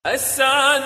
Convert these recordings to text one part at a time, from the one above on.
السعد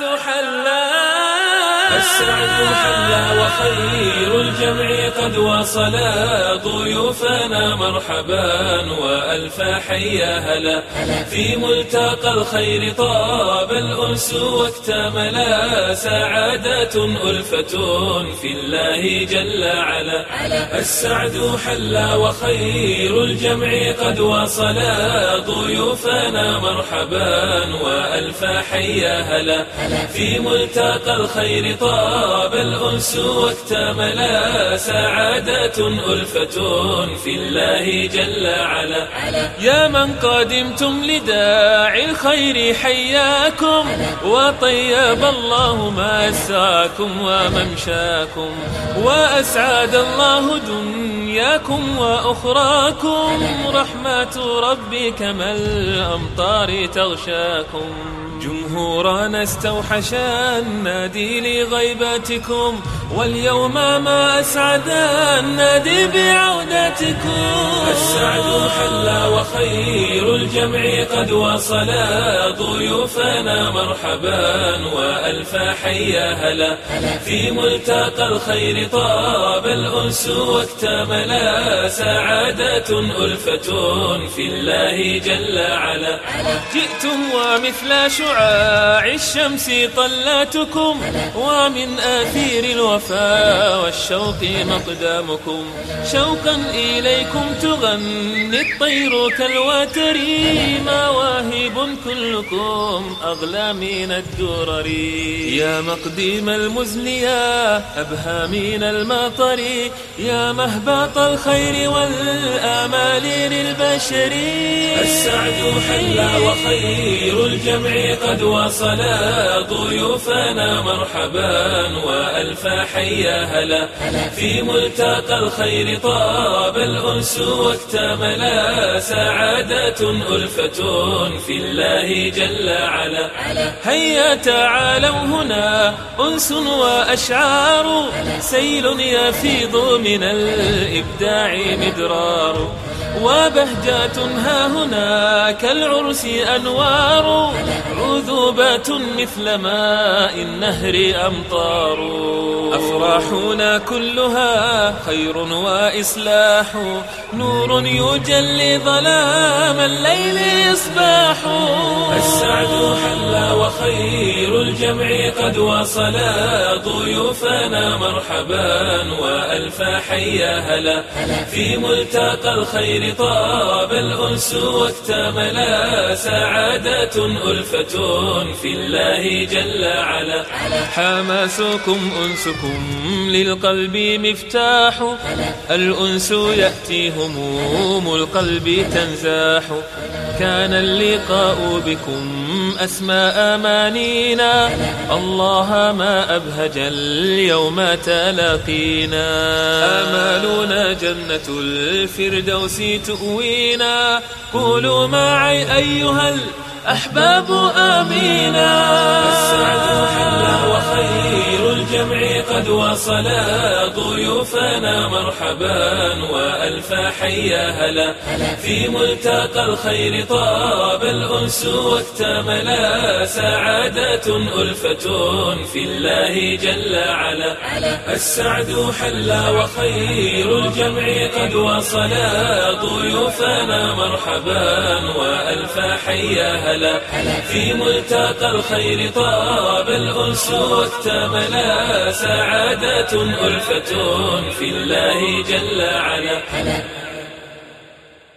حلا وخير الجمع قد وصلا، ضيوفنا مرحبا وألف حيا هلا. في ملتقى الخير طاب الأنس واكتملا، سعادة ألفة في الله جل علا. السعد حلا وخير الجمع قد وصلا، ضيوفنا مرحبا وألف حيا هلا. في ملتقى الخير طاب الأنس واكتملا، سعادة ألفة في الله جل علا. يا من قدمتم لداعي الخير حياكم، وطيب الله مساكم وممشاكم، وأسعد الله دنياكم وأخراكم، رحمة ربي كما الأمطار تغشاكم. جمهورنا استوحش النادي لغيبتكم، واليوم ما أسعد النادي بعودتكم. السعد حلا وخير الجمع قد وصلا، ضيوفنا مرحبا وألف حيا هلا. في ملتقى الخير طاب الأنس واكتملا، سعادة ألفة في الله جل علا. جئتم ومثل شعاع الشمس طلاتكم، ومن آثير الوفاء والشوق مقدامكم. شوقا إليكم تغني الطير كالوتر، مواهب كلكم أغلى من الدرر. يا مقديم المزن يا أبهى من المطر، يا مهبط الخير والآمال للبشر. السعد حلا وخير الجمع قد وصلا، ضيوفنا مرحبا وألف حيا هلا. في ملتقى الخير طاب الأنس واكتملا، سعادة ألفة في الله جل علا. هيا تعالوا هنا أنس وأشعار، سيل يفيض من الإبداع مدرار، وبهجات ها هنا كالعرس أنوار، عذوبة مثل ماء النهر أمطار. أفراحنا كلها خير وإصلاح، نور يجلي ظلام الليل إصباح. السعد حلا وخير الجمع قد وصلا، ضيوفنا مرحبا وألف حيا هلا. في ملتقى الخير طاب الأنس واكتملا، سعادة ألفة في الله جل علا. حماسكم أنسكم للقلب مفتاح، الأنس يأتي هموم القلب تنزاح. كان اللقاء بكم أسمى أمانينا، الله ما أبهج اليوم تلاقينا. آمالنا جنة الفردوس تؤوينا، قولوا معي أيها الأحباب آمينا. السعد حلا وخير الجمع قد وصلا، ضيوفنا مرحبا وألف حيا هلا. في ملتقى الخير طاب الأنس واكتملا، سعادة ألفة في الله جل علا. السعد حلا وخير الجمع قد وصلا، ضيوفنا مرحبا وألف حيا هلا. في ملتقى الخير طاب الأنس واكتملا، سعادة ألفة في الله جل علا.